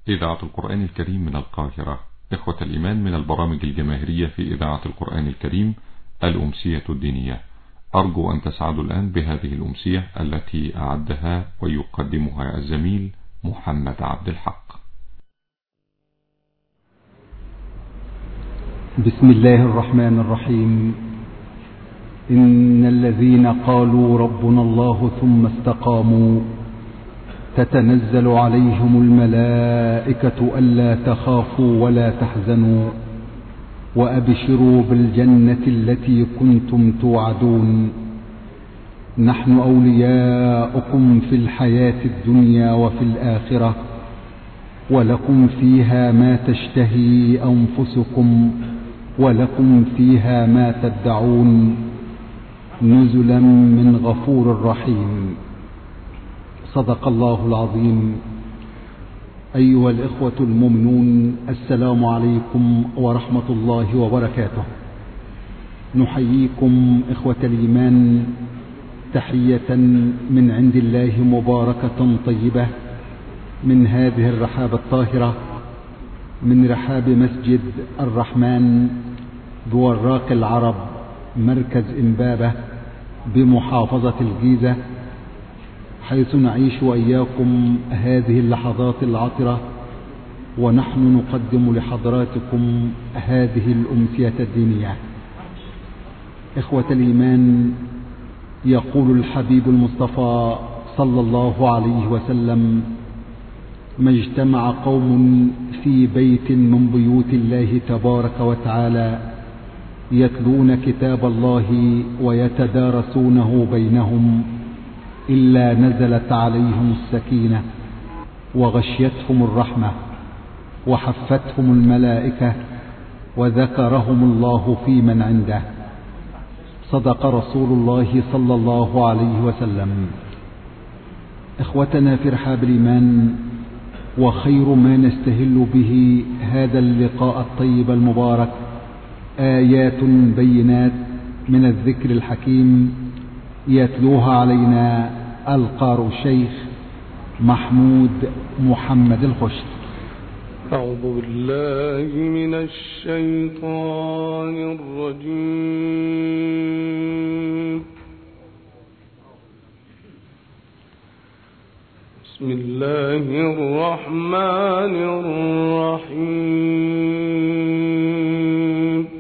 إذاعة القرآن الكريم من القاهرة. إخوة الإيمان، من البرامج الجماهيرية في إذاعة القرآن الكريم الأمسية الدينية. أرجو أن تسعدوا الآن بهذه الأمسية التي أعدها ويقدمها الزميل محمد عبد الحق. بسم الله الرحمن الرحيم. إن الذين قالوا ربنا الله ثم استقاموا تتنزل عليهم الملائكة ألا تخافوا ولا تحزنوا وأبشروا بالجنة التي كنتم توعدون. نحن أولياؤكم في الحياة الدنيا وفي الآخرة، ولكم فيها ما تشتهي أنفسكم ولكم فيها ما تدعون، نزلا من غفور رحيم. صدق الله العظيم. أيها الإخوة المؤمنون، السلام عليكم ورحمة الله وبركاته. نحييكم إخوة الإيمان تحية من عند الله مباركة طيبة من هذه الرحاب الطاهرة، من رحاب مسجد الرحمن بوراق العرب، مركز إمبابة بمحافظة الجيزة، حيث نعيش وإياكم هذه اللحظات العطرة، ونحن نقدم لحضراتكم هذه الأمسية الدينية. إخوة الإيمان، يقول الحبيب المصطفى صلى الله عليه وسلم: ما اجتمع قوم في بيت من بيوت الله تبارك وتعالى يتلون كتاب الله ويتدارسونه بينهم إلا نزلت عليهم السكينة وغشيتهم الرحمة وحفتهم الملائكة وذكرهم الله في من عنده. صدق رسول الله صلى الله عليه وسلم. إخوتنا في رحاب الإيمان، وخير ما نستهل به هذا اللقاء الطيب المبارك آيات بينات من الذكر الحكيم يتلوها علينا القارئ الشيخ محمود محمد الخشت. أعوذ بالله من الشيطان الرجيم. بسم الله الرحمن الرحيم.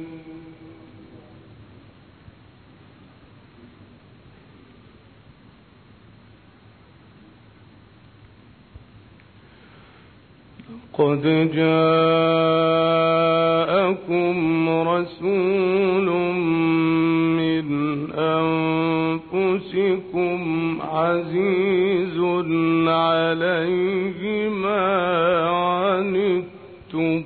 قد جاءكم رسول من أنفسكم عزيز عليه ما عنتم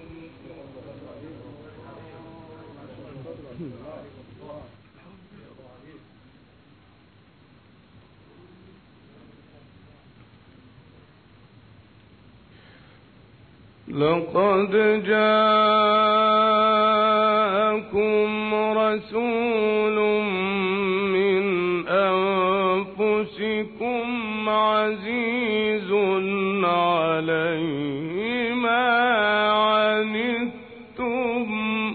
لقد جاءكم رسول من أنفسكم عزيز عليه ما عنتم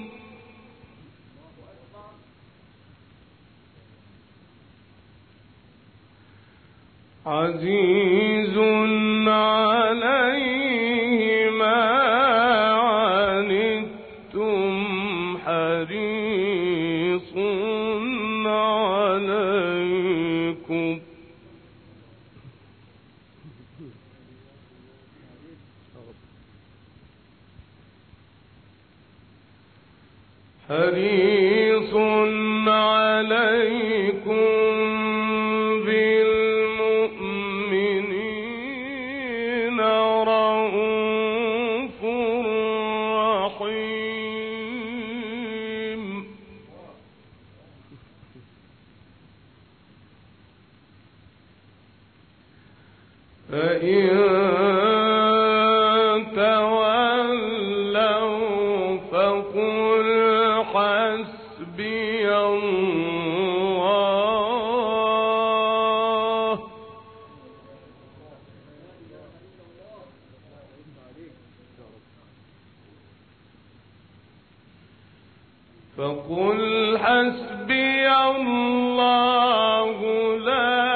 عزيز عليه حريص عليكم بالمؤمنين رؤوف رحيم. فإن تولوا فقل حسبي فقل حسبي الله لا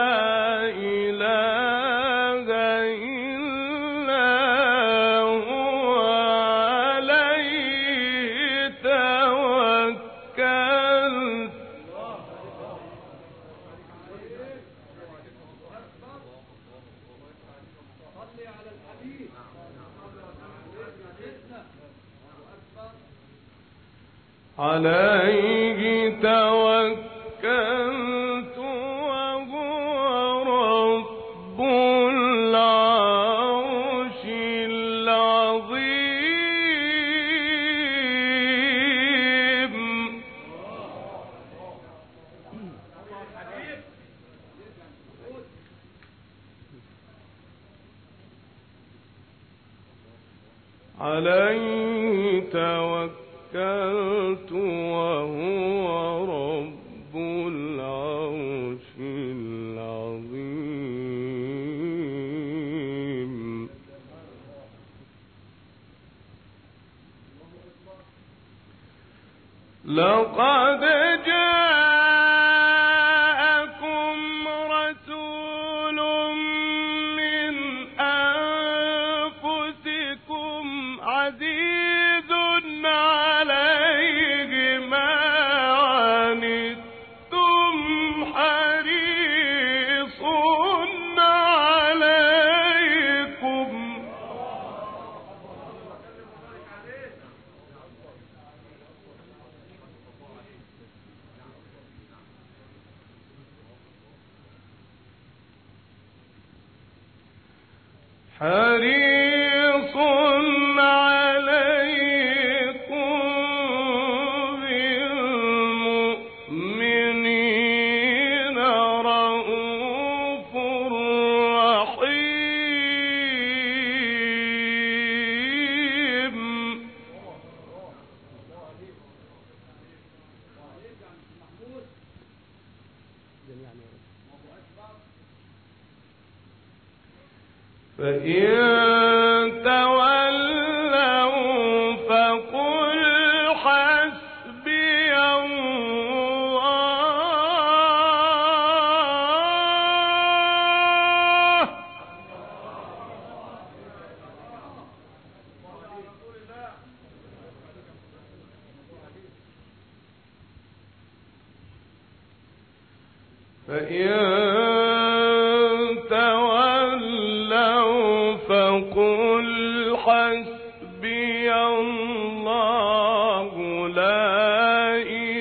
إله إلا هو عليه توكلت عليه توكلت وهو رب العرش العظيم عليه توكلت وهو رب العرش العظيم لقد جاءكم رسول من أنفسكم عزيز عليه ما عنتم حريص عليكم حريص عليكم بالمؤمنين رؤوف رحيم فإن تولوا فقل حسبي الله فإن تولوا فقل حسبي الله لا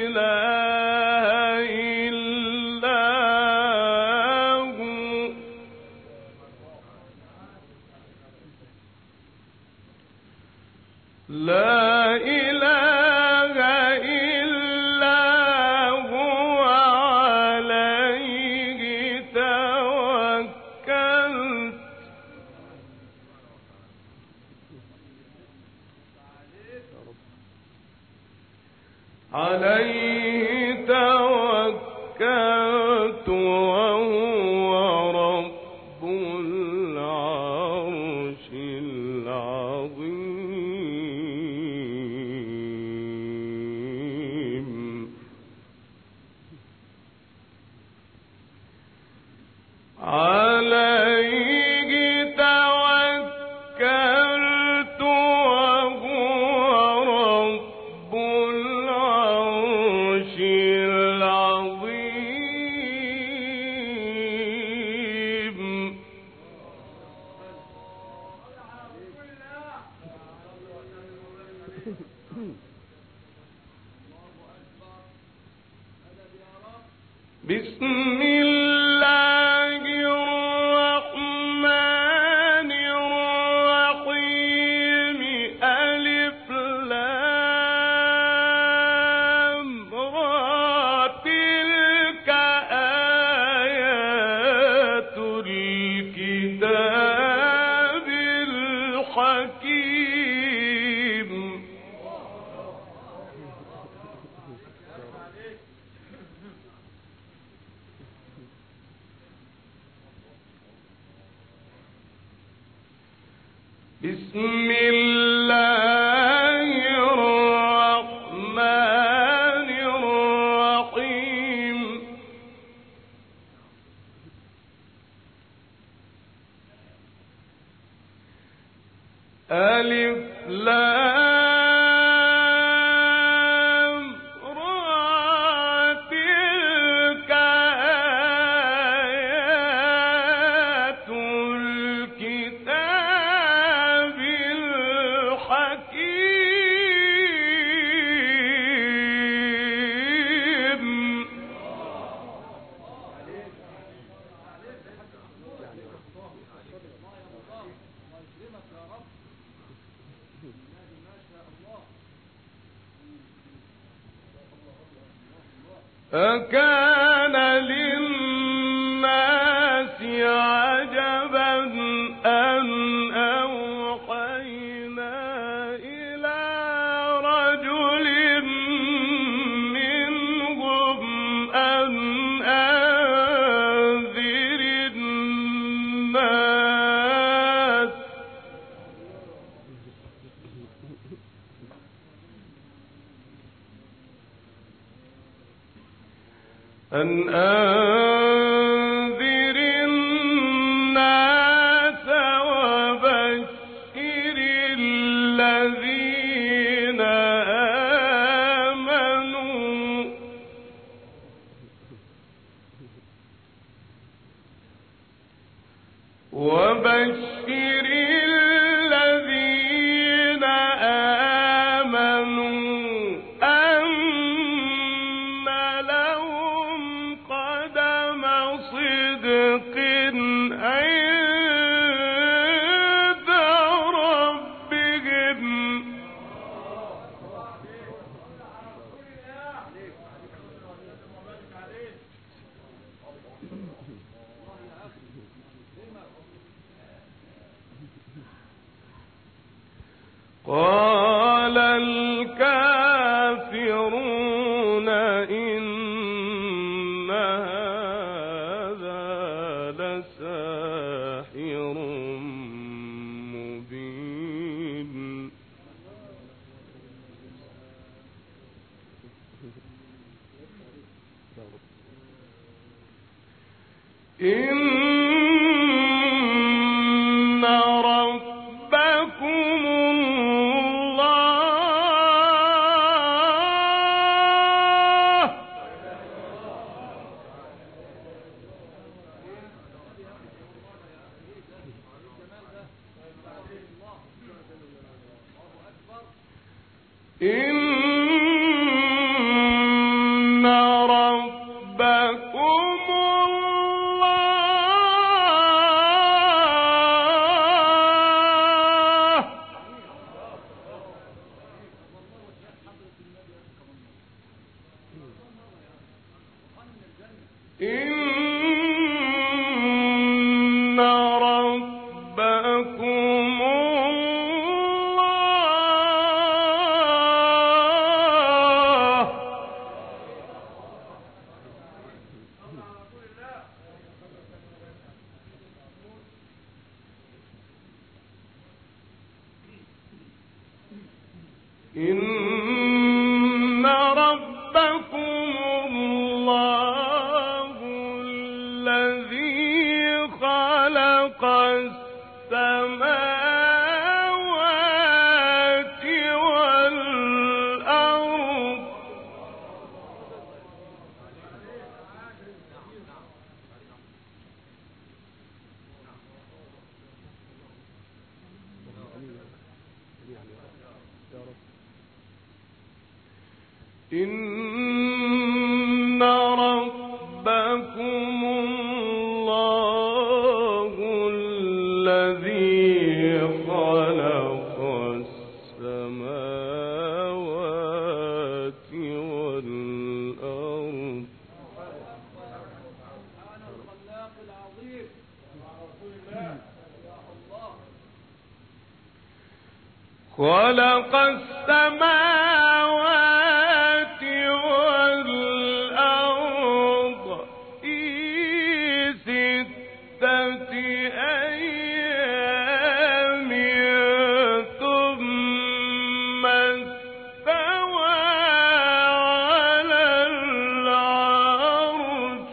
إله إلا هو لا إله إلا هو عليه توكلت عليه توكلت وهو رب العرش العظيم عليه توكلت وهو رب العرش العظيم بسم الله الرحمن الرحيم ألف لام را تلك آيات الكتاب الحكيم بسم الله الرحمن ألف لام را تلك آيات الكتاب الحكيم. أكان للناس عجبا أن أوحينا إلى رجل منهم أن أنذر الناس وبشر الذين آمنوا أن لهم قدم صدق عند ربهم. قال الكافرون إن هذا لساحر مبين. إن ربكم الله إن ربكم الله إن ربكم الله إن ربكم الله الذي خلق السماوات والأرض إن ربكم الله الذي خلق السماوات والأرض خلق السماوات والأرض في 6 أيام ثم استوى على العرش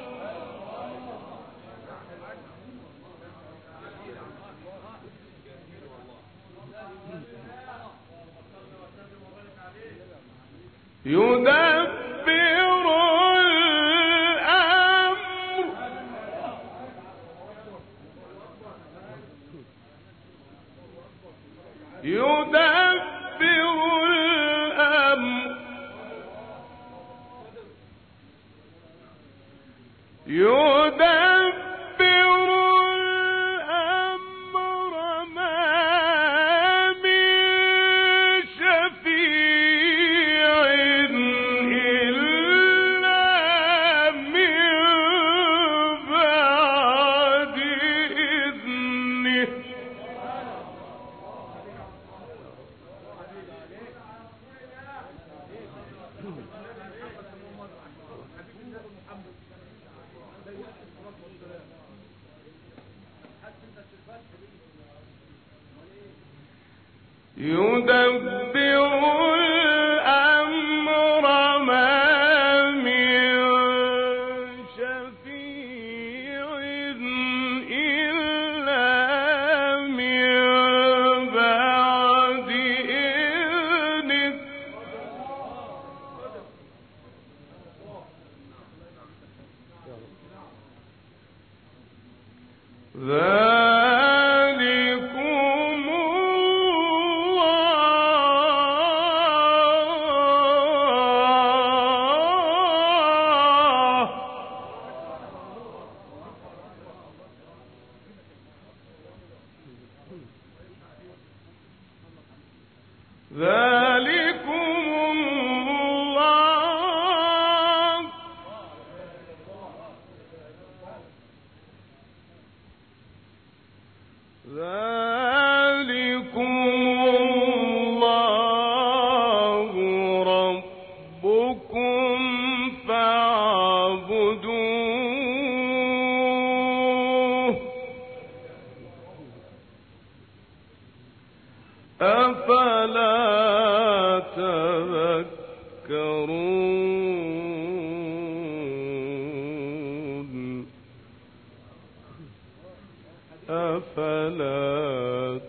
أفلا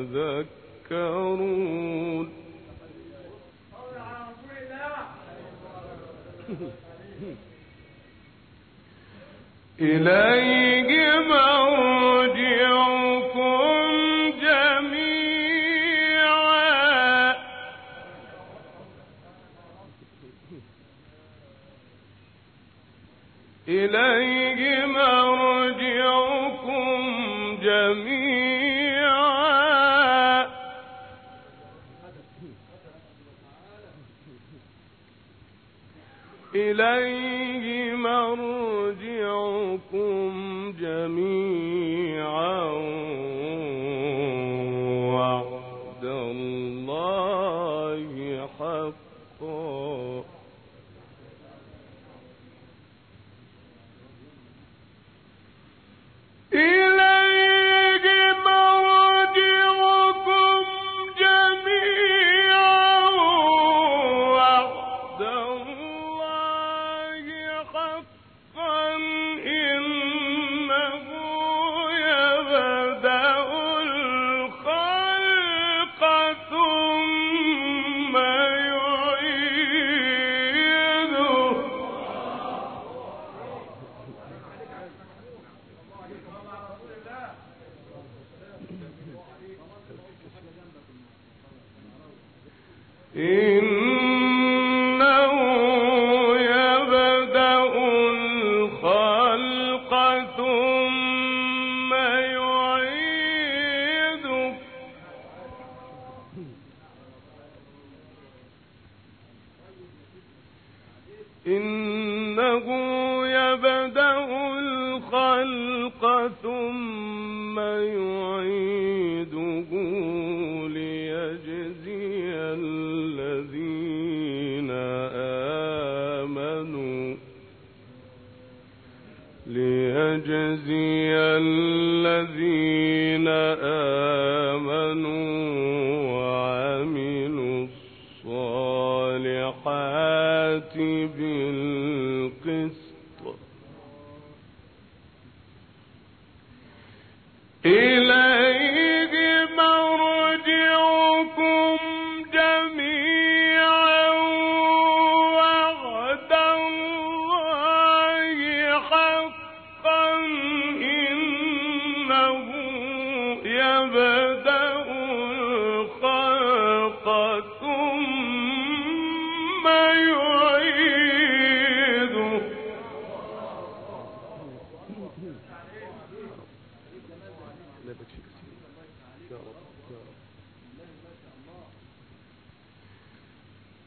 تذكرون. إليه مرجعكم جميعا إليه مرجعكم جميعا إليه مرجعكم جميعا وعد الله حقا. إنه يبدأ الخلق ثم يعيده إنه يبدأ الخلق ثم يعيده ليجزي الذين آمنوا وعملوا الصالحات بالقسط. إليه مرجعكم جميعا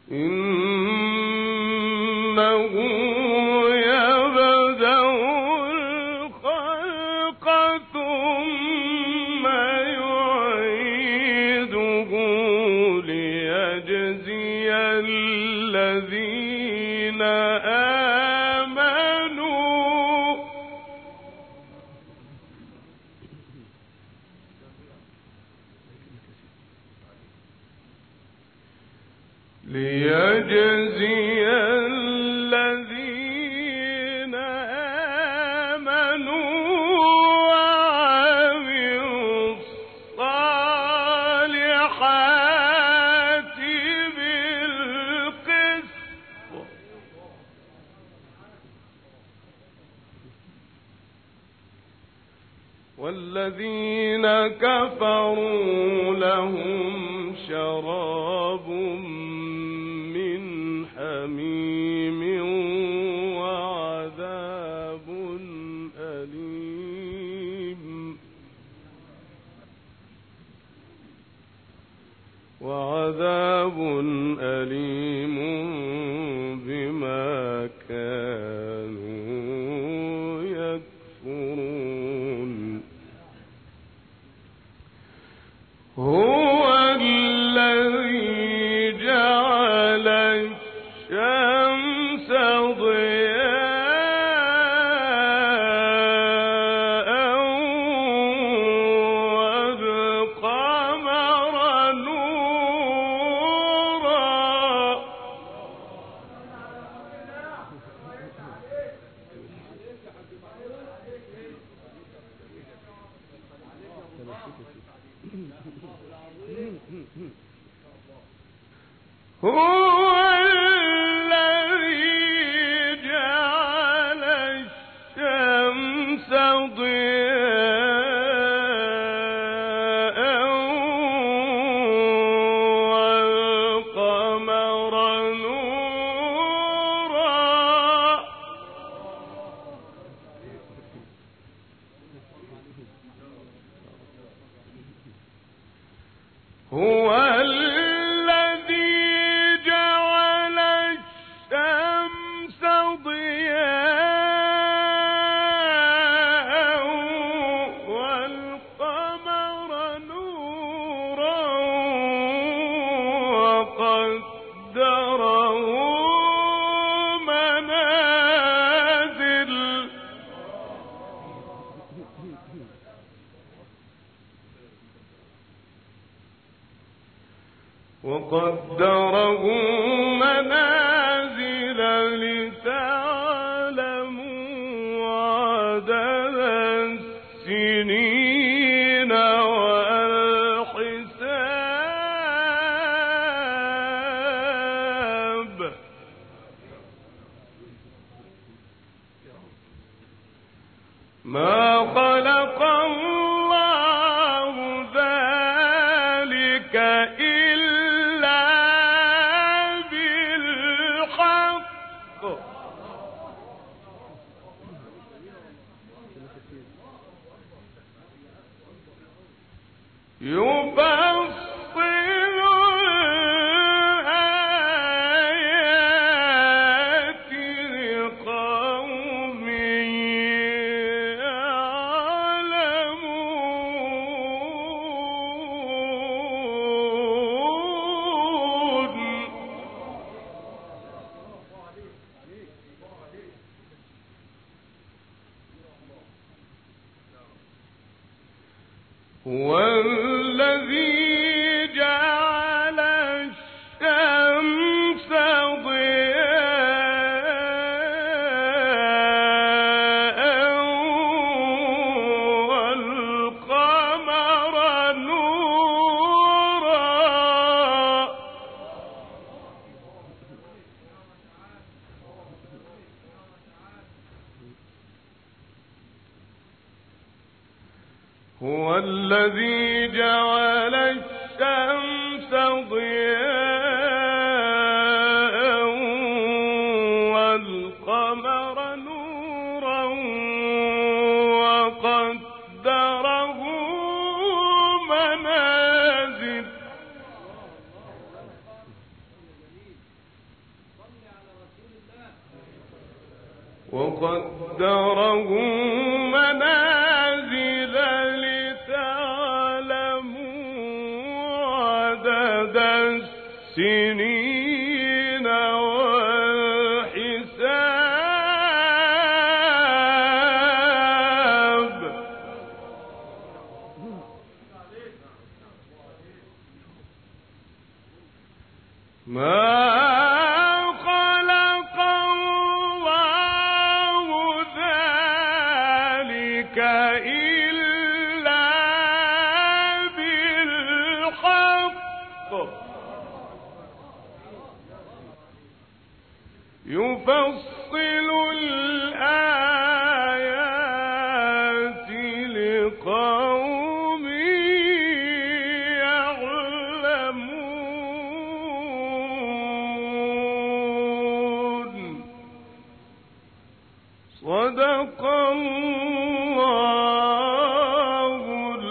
إنه يبدأ الخلق ثم يعيده ليجزي الذين آمنوا وعملوا الصالحات بالقسط والذين كفروا لهم شراب من حميم وعذاب أليم بما كانوا يكفرون هو الذي جعل الشمس ضياء والقمر نورا هو الذي جعل الشمس ضياء والقمر نورا هو الذي جعل الشمس ضياء والقمر نورا وقدره منازل لتعلموا عدد السنين والحساب ما خلق الله ذلك إلا بالحق يفصل الآيات لقوم يعلمون هو الذي وقدره منازل لتعلموا عدد السنين والحساب. ما خلق الله ذلك إلا بالحق يفصل الآيات لقوم يعلمون. صدق الله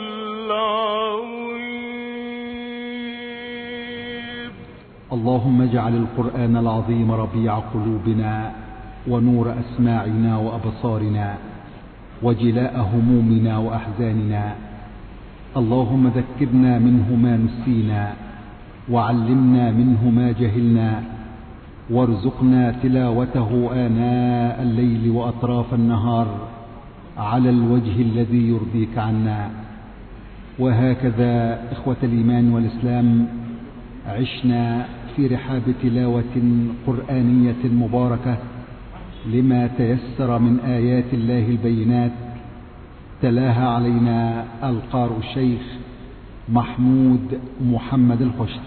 العظيم. اللهم اجعل القرآن العظيم ربيع قلوبنا ونور أسماعنا وأبصارنا وجلاء همومنا وأحزاننا. اللهم ذكرنا منه ما نسينا وعلمنا منه ما جهلنا وارزقنا تلاوته آناء الليل وأطراف النهار على الوجه الذي يرضيك عنا. وهكذا إخوة الإيمان والإسلام عشنا في رحاب تلاوة قرآنية مباركة لما تيسر من آيات الله البينات، تلاها علينا القارئ الشيخ محمود محمد الخشت.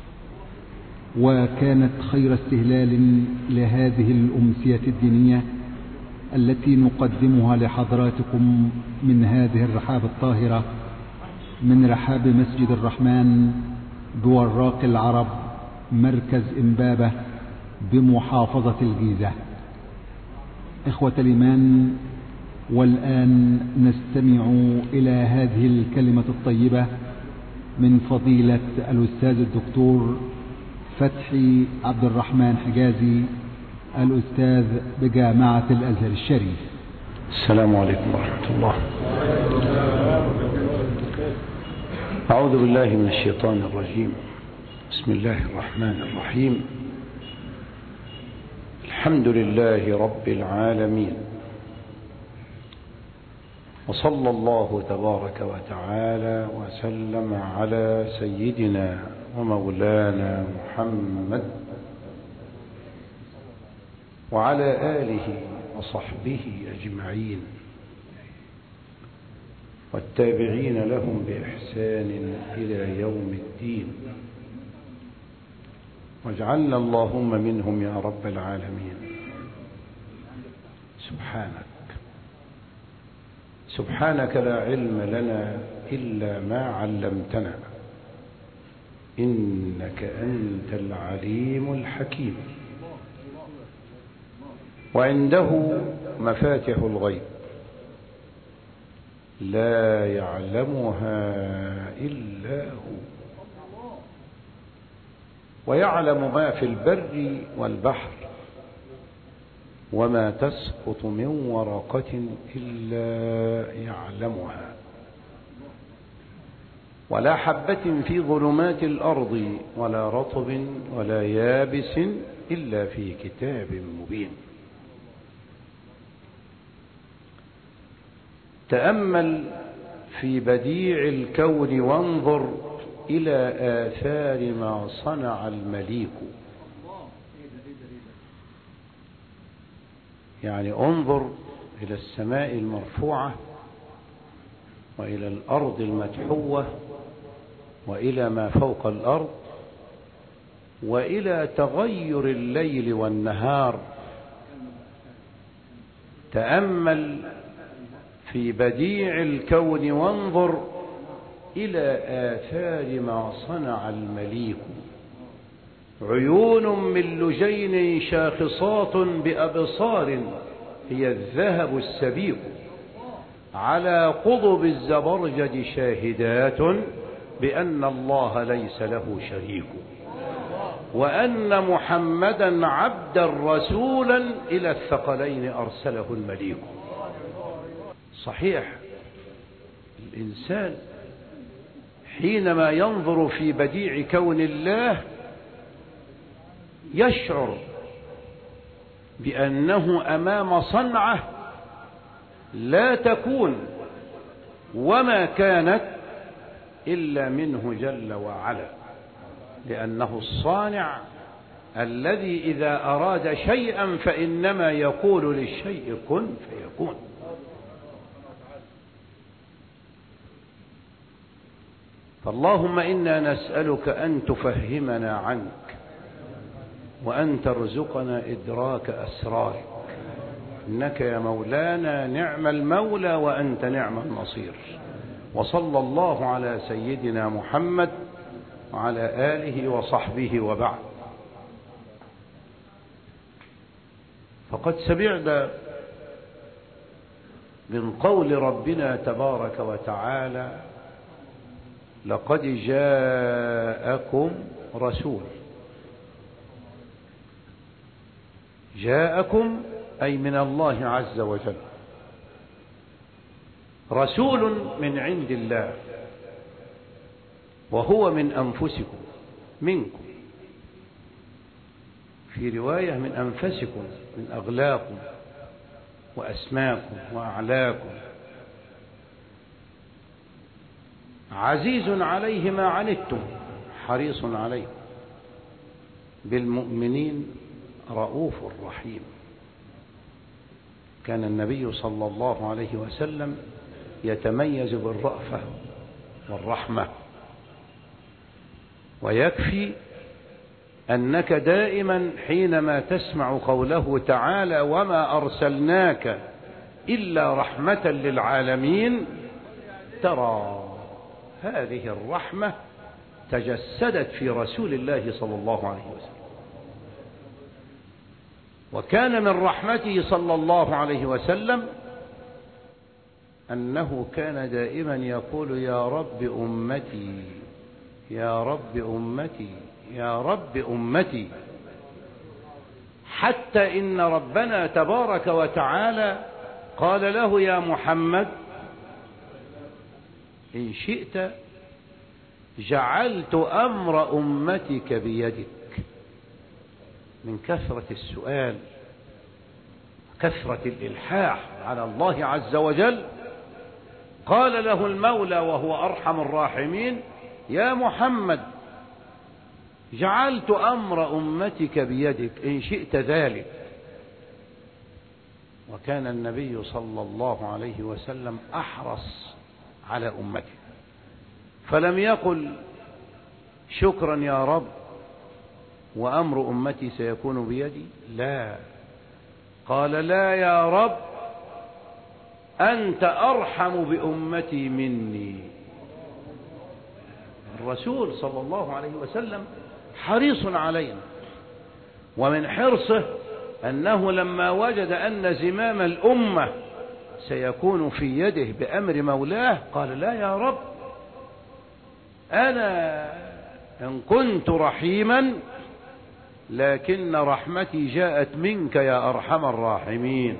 وكانت خير استهلال لهذه الأمسية الدينية التي نقدمها لحضراتكم من هذه الرحاب الطاهرة من رحاب مسجد الرحمن بوراق العرب مركز إمبابة بمحافظة الجيزة. إخوة الإيمان، والآن نستمع إلى هذه الكلمة الطيبة من فضيلة الأستاذ الدكتور فتحي عبد الرحمن حجازي، الأستاذ بجامعة الأزهر الشريف. السلام عليكم ورحمة الله. أعوذ بالله من الشيطان الرجيم. بسم الله الرحمن الرحيم. الحمد لله رب العالمين، وصلى الله تبارك وتعالى وسلم على سيدنا ومولانا محمد وعلى آله وصحبه أجمعين والتابعين لهم بإحسان إلى يوم الدين، واجعلنا اللهم منهم يا رب العالمين. سبحانك لا علم لنا إلا ما علمتنا، إنك أنت العليم الحكيم. وعنده مفاتح الغيب لا يعلمها إلا هو، ويعلم ما في البر والبحر، وما تسقط من ورقة إلا يعلمها، ولا حبة في ظلمات الأرض ولا رطب ولا يابس إلا في كتاب مبين. تأمل في بديع الكون وانظر إلى آثار ما صنع المليك. يعني انظر إلى السماء المرفوعة وإلى الأرض المدحوة وإلى ما فوق الأرض وإلى تغير الليل والنهار. تأمل في بديع الكون وانظر إلى آثار ما صنع المليك. عيون من لجين شاخصات بأبصار هي الذهب السبيق، على قضب الزبرجد شاهدات بأن الله ليس له شريك، وأن محمدا عبدا رسولا إلى الثقلين أرسله المليك. صحيح، الإنسان حينما ينظر في بديع كون الله يشعر بأنه أمام صنعة لا تكون وما كانت إلا منه جل وعلا، لأنه الصانع الذي إذا أراد شيئا فإنما يقول للشيء كن فيكون. فاللهم إنا نسألك أن تفهمنا عنك، وأن ترزقنا إدراك أسرارك، إنك يا مولانا نعم المولى وأنت نعم النصير. وصلى الله على سيدنا محمد وعلى آله وصحبه وبعد. فقد سمعنا من قول ربنا تبارك وتعالى: لقد جاءكم رسول. جاءكم أي من الله عز وجل، رسول من عند الله، وهو من أنفسكم، منكم، في رواية من أنفسكم، من أغلاكم وأسماكم وأعلاكم، عزيز عليه ما عنتم حريص عليكم بالمؤمنين رؤوف رحيم. كان النبي صلى الله عليه وسلم يتميز بالرأفة والرحمة، ويكفي أنك دائما حينما تسمع قوله تعالى: وما أرسلناك إلا رحمة للعالمين، ترى هذه الرحمة تجسدت في رسول الله صلى الله عليه وسلم. وكان من رحمته صلى الله عليه وسلم أنه كان دائما يقول: يا رب أمتي، يا رب أمتي، يا رب أمتي، حتى إن ربنا تبارك وتعالى قال له: يا محمد إن شئت جعلت أمر أمتك بيدك. من كثرة السؤال، كثرة الإلحاح على الله عز وجل، قال له المولى وهو أرحم الراحمين: يا محمد جعلت أمر أمتك بيدك إن شئت ذلك. وكان النبي صلى الله عليه وسلم أحرص على أمته، فلم يقل شكرا يا رب وأمر أمتي سيكون بيدي، لا، قال: لا يا رب أنت أرحم بأمتي مني. الرسول صلى الله عليه وسلم حريص علينا، ومن حرصه أنه لما وجد أن زمام الأمة سيكون في يده بأمر مولاه قال: لا يا رب، أنا إن كنت رحيما لكن رحمتي جاءت منك يا أرحم الراحمين.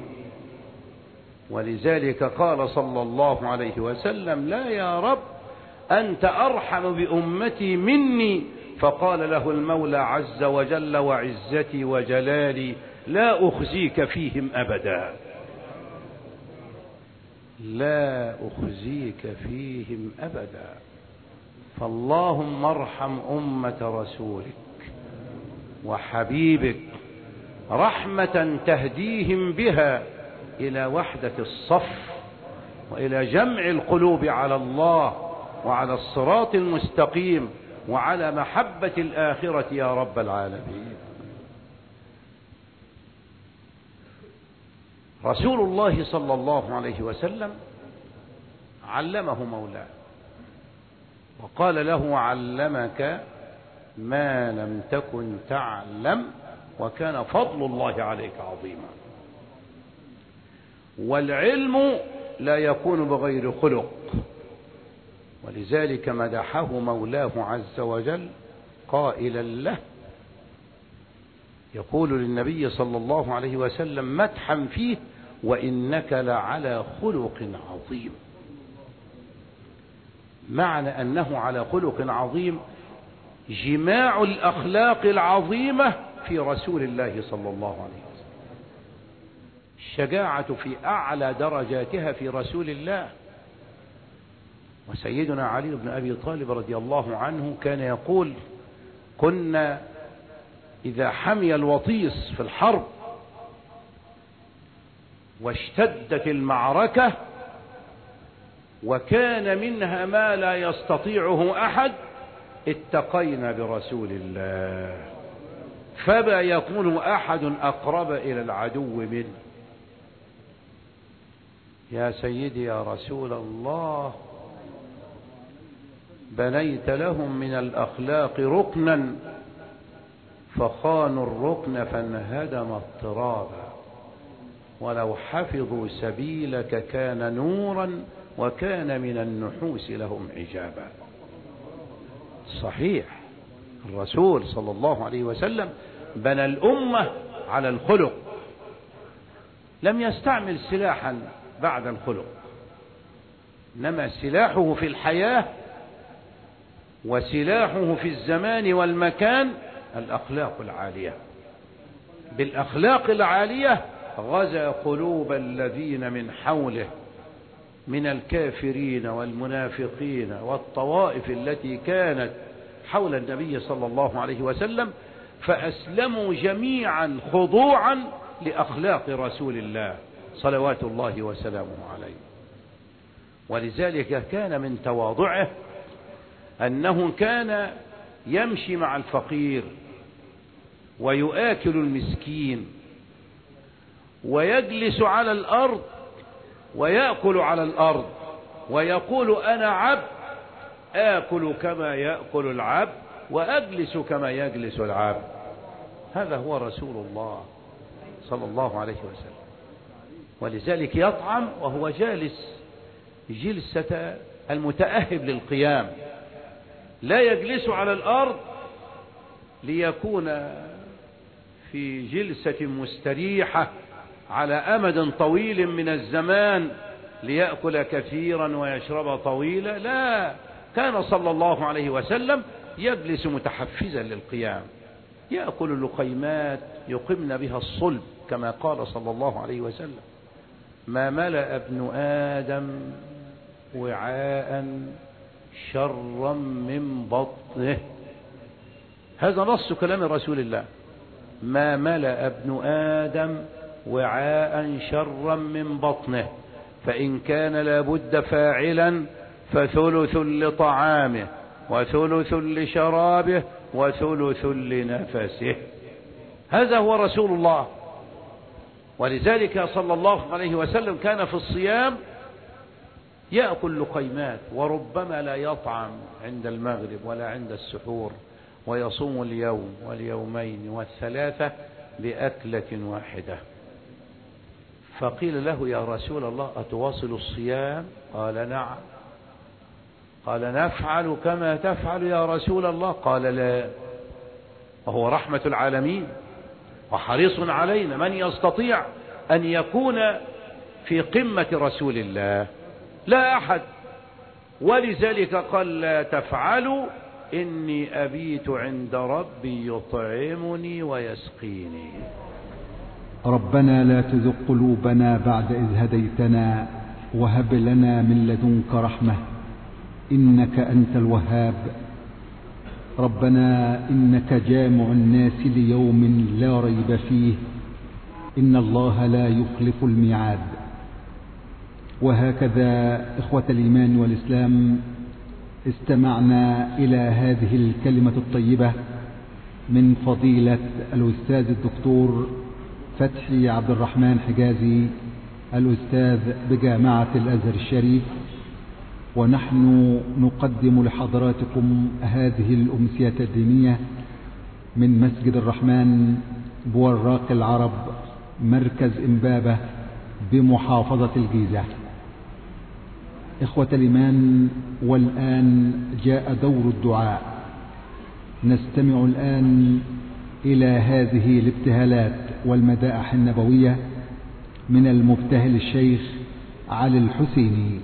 ولذلك قال صلى الله عليه وسلم: لا يا رب أنت أرحم بأمتي مني. فقال له المولى عز وجل: وعزتي وجلالي لا أخزيك فيهم أبدا، لا أخزيك فيهم أبدا. فاللهم ارحم أمة رسولك وحبيبك رحمة تهديهم بها إلى وحدة الصف، وإلى جمع القلوب على الله وعلى الصراط المستقيم وعلى محبة الآخرة يا رب العالمين. رسول الله صلى الله عليه وسلم علمه مولاه وقال له: علمك ما لم تكن تعلم وكان فضل الله عليك عظيما. والعلم لا يكون بغير خلق، ولذلك مدحه مولاه عز وجل قائلا له، يقول للنبي صلى الله عليه وسلم مدحا فيه: وإنك لعلى خلق عظيم. معنى أنه على خلق عظيم جماع الأخلاق العظيمة في رسول الله صلى الله عليه وسلم، الشجاعة في أعلى درجاتها في رسول الله. وسيدنا علي بن أبي طالب رضي الله عنه كان يقول: كنا إذا حمي الوطيس في الحرب واشتدت المعركة وكان منها ما لا يستطيعه أحد، اتقينا برسول الله، فما يكون أحد أقرب إلى العدو منه. يا سيدي يا رسول الله، بنيت لهم من الأخلاق ركنا فخانوا الركن فانهدم اضطرابا، ولو حفظوا سبيلك كان نورا وكان من النحوس لهم حجابا. صحيح، الرسول صلى الله عليه وسلم بنى الأمة على الخلق، لم يستعمل سلاحا بعد الخلق، إنما سلاحه في الحياة وسلاحه في الزمان والمكان الأخلاق العالية. بالأخلاق العالية غزا قلوب الذين من حوله من الكافرين والمنافقين والطوائف التي كانت حول النبي صلى الله عليه وسلم، فأسلموا جميعا خضوعا لأخلاق رسول الله صلوات الله وسلامه عليه. ولذلك كان من تواضعه أنه كان يمشي مع الفقير ويؤكل المسكين ويجلس على الأرض ويأكل على الأرض ويقول: أنا عبد آكل كما يأكل العبد وأجلس كما يجلس العبد. هذا هو رسول الله صلى الله عليه وسلم. ولذلك يطعم وهو جالس جلسة المتأهب للقيام، لا يجلس على الأرض ليكون في جلسة مستريحة على أمد طويل من الزمان ليأكل كثيرا ويشرب طويلا، لا، كان صلى الله عليه وسلم يجلس متحفزا للقيام، يأكل اللقيمات يقمن بها الصلب كما قال صلى الله عليه وسلم: ما ملأ ابن آدم وعاء شرا من بطنه. هذا نص كلام رسول الله: ما ملأ ابن آدم وعاء شرا من بطنه، فإن كان لابد فاعلا فثلث لطعامه وثلث لشرابه وثلث لنفسه. هذا هو رسول الله. ولذلك صلى الله عليه وسلم كان في الصيام يأكل لقيمات، وربما لا يطعم عند المغرب ولا عند السحور، ويصوم اليوم واليومين والثلاثة بأكلة واحدة. فقيل له: يا رسول الله أتواصل الصيام؟ قال: نعم. قال: نفعل كما تفعل يا رسول الله؟ قال: لا. وهو رحمة العالمين وحريص علينا، من يستطيع أن يكون في قمة رسول الله؟ لا أحد. ولذلك قال: لا تفعلوا إني أبيت عند ربي يطعمني ويسقيني. ربنا لا تزغ قلوبنا بعد إذ هديتنا وهب لنا من لدنك رحمة إنك أنت الوهاب. ربنا إنك جامع الناس ليوم لا ريب فيه إن الله لا يخلف الميعاد. وهكذا إخوة الإيمان والإسلام استمعنا إلى هذه الكلمة الطيبة من فضيلة الأستاذ الدكتور فتحي عبد الرحمن حجازي، الأستاذ بجامعة الأزهر الشريف. ونحن نقدم لحضراتكم هذه الأمسية الدينية من مسجد الرحمن بوراق العرب، مركز إمبابة بمحافظة الجيزة. إخوة الإيمان، والآن جاء دور الدعاء. نستمع الآن إلى هذه الابتهالات والمدائح النبوية من المبتهل الشيخ علي الحسيني.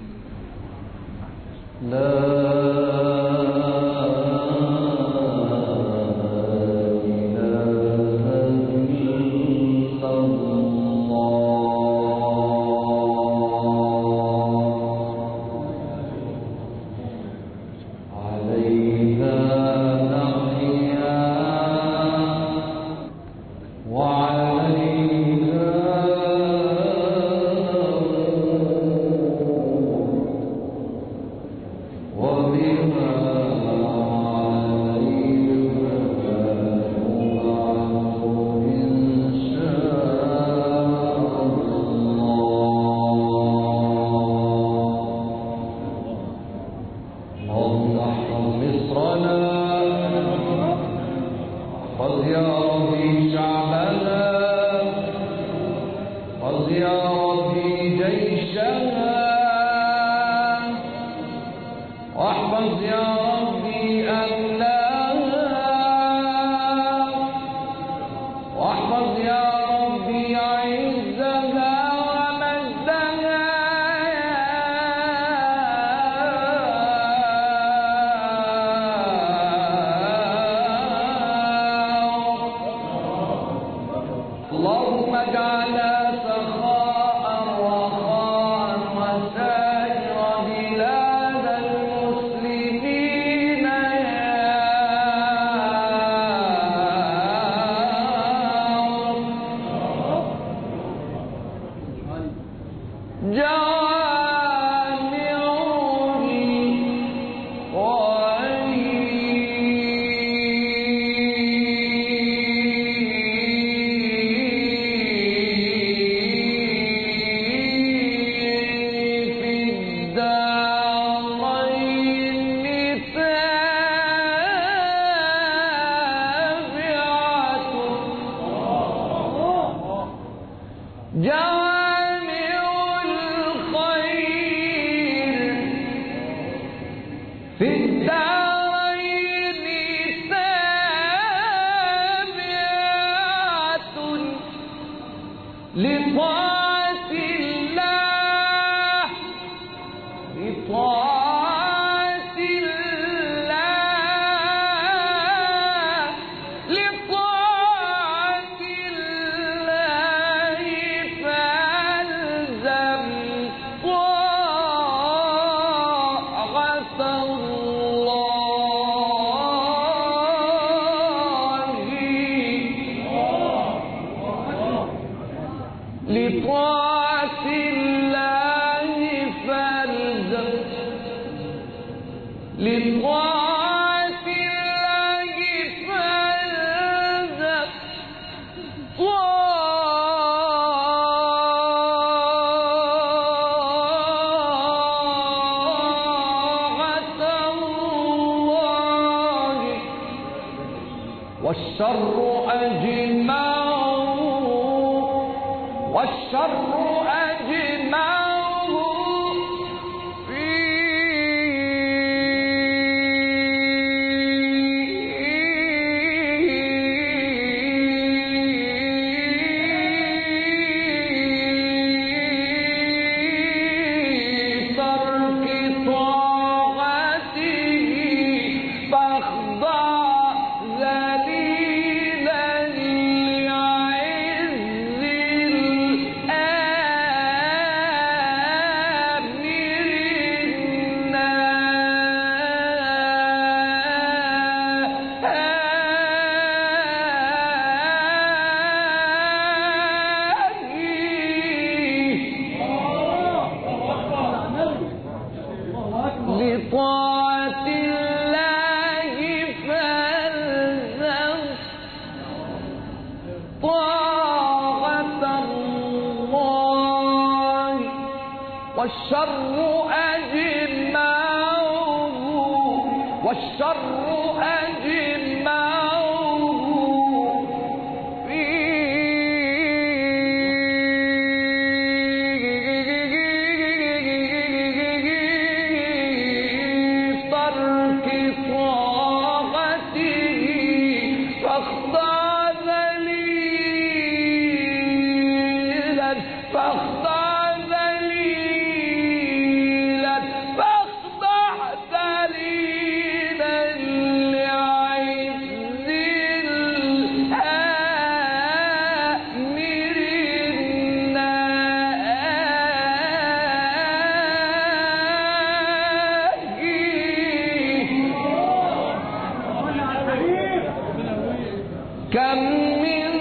كم من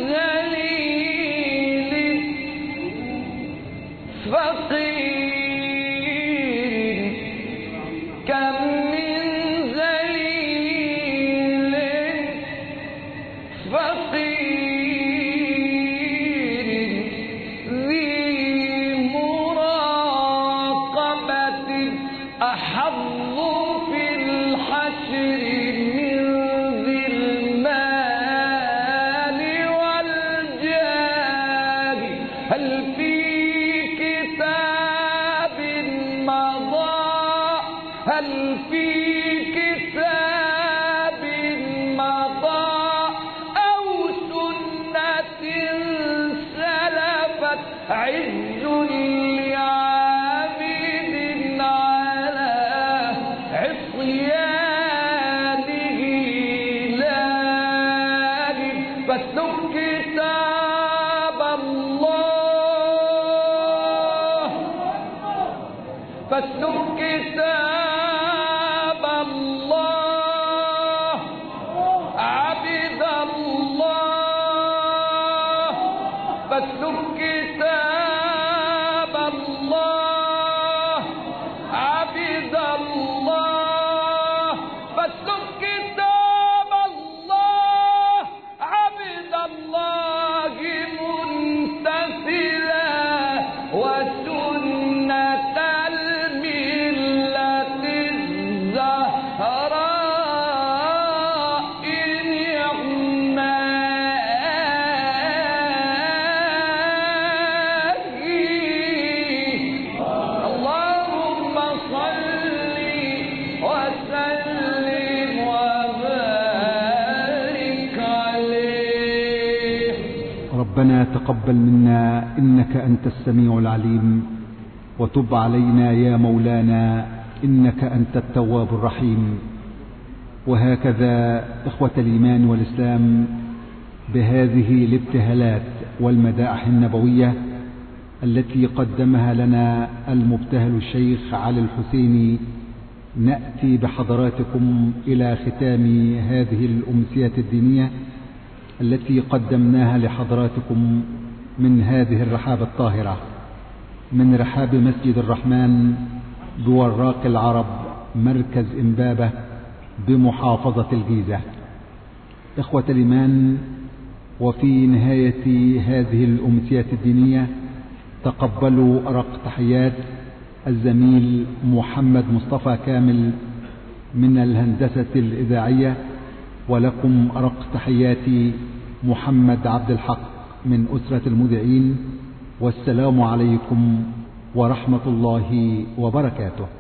ذليل فقير كم من ذليل فقير ذي مراقبة أحظ في الحشر من ذي المال والجاه هل في كتاب مضى هل في كتاب مضى أو سنة سلفت عز لعابد على عصيانه لاهٍ فاسلك كتاب الله فاسلك كتاب الله عبد الله فاسلك كتاب الله عبد الله فاسلك كتاب الله عبد الله منتسلا وسنة الملة الزهراء نعمائي اللهم صل وسلم وبارك عليه. ربنا تقبل منا إنك أنت السميع العليم، وتب علينا يا مولانا إنك أنت التواب الرحيم. وهكذا إخوة الإيمان والإسلام، بهذه الابتهالات والمدائح النبوية التي قدمها لنا المبتهل الشيخ علي الحسيني، نأتي بحضراتكم إلى ختام هذه الأمسية الدينية التي قدمناها لحضراتكم من هذه الرحاب الطاهرة، من رحاب مسجد الرحمن بوراق العرب، مركز إمبابة بمحافظة الجيزة. إخوة الإيمان، وفي نهاية هذه الأمسية الدينية تقبلوا أرق تحيات الزميل محمد مصطفى كامل من الهندسة الإذاعية، ولكم أرق تحياتي محمد عبد الحق من أسرة المذيعين، والسلام عليكم ورحمة الله وبركاته.